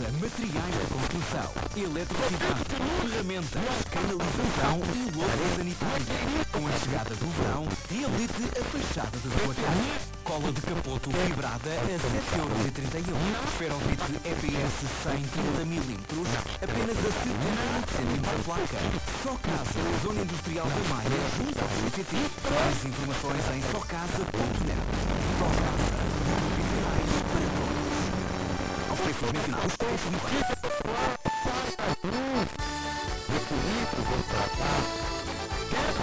limpeza, materiais de construção, eletricidade, ferramentas, canalização e louça sanitária. Com a chegada do verão, reabilite a fachada da sua casa. Cola de capoto fibrada a 7,31€. Esferovite EPS 130mm, apenas a 78 cêntimos a placa. Só Casa, Zona Industrial da Maia, junto ao CCT. Mais informações em socasa.net. Só Casa, profissionais para todos. Aos preços mencionados, é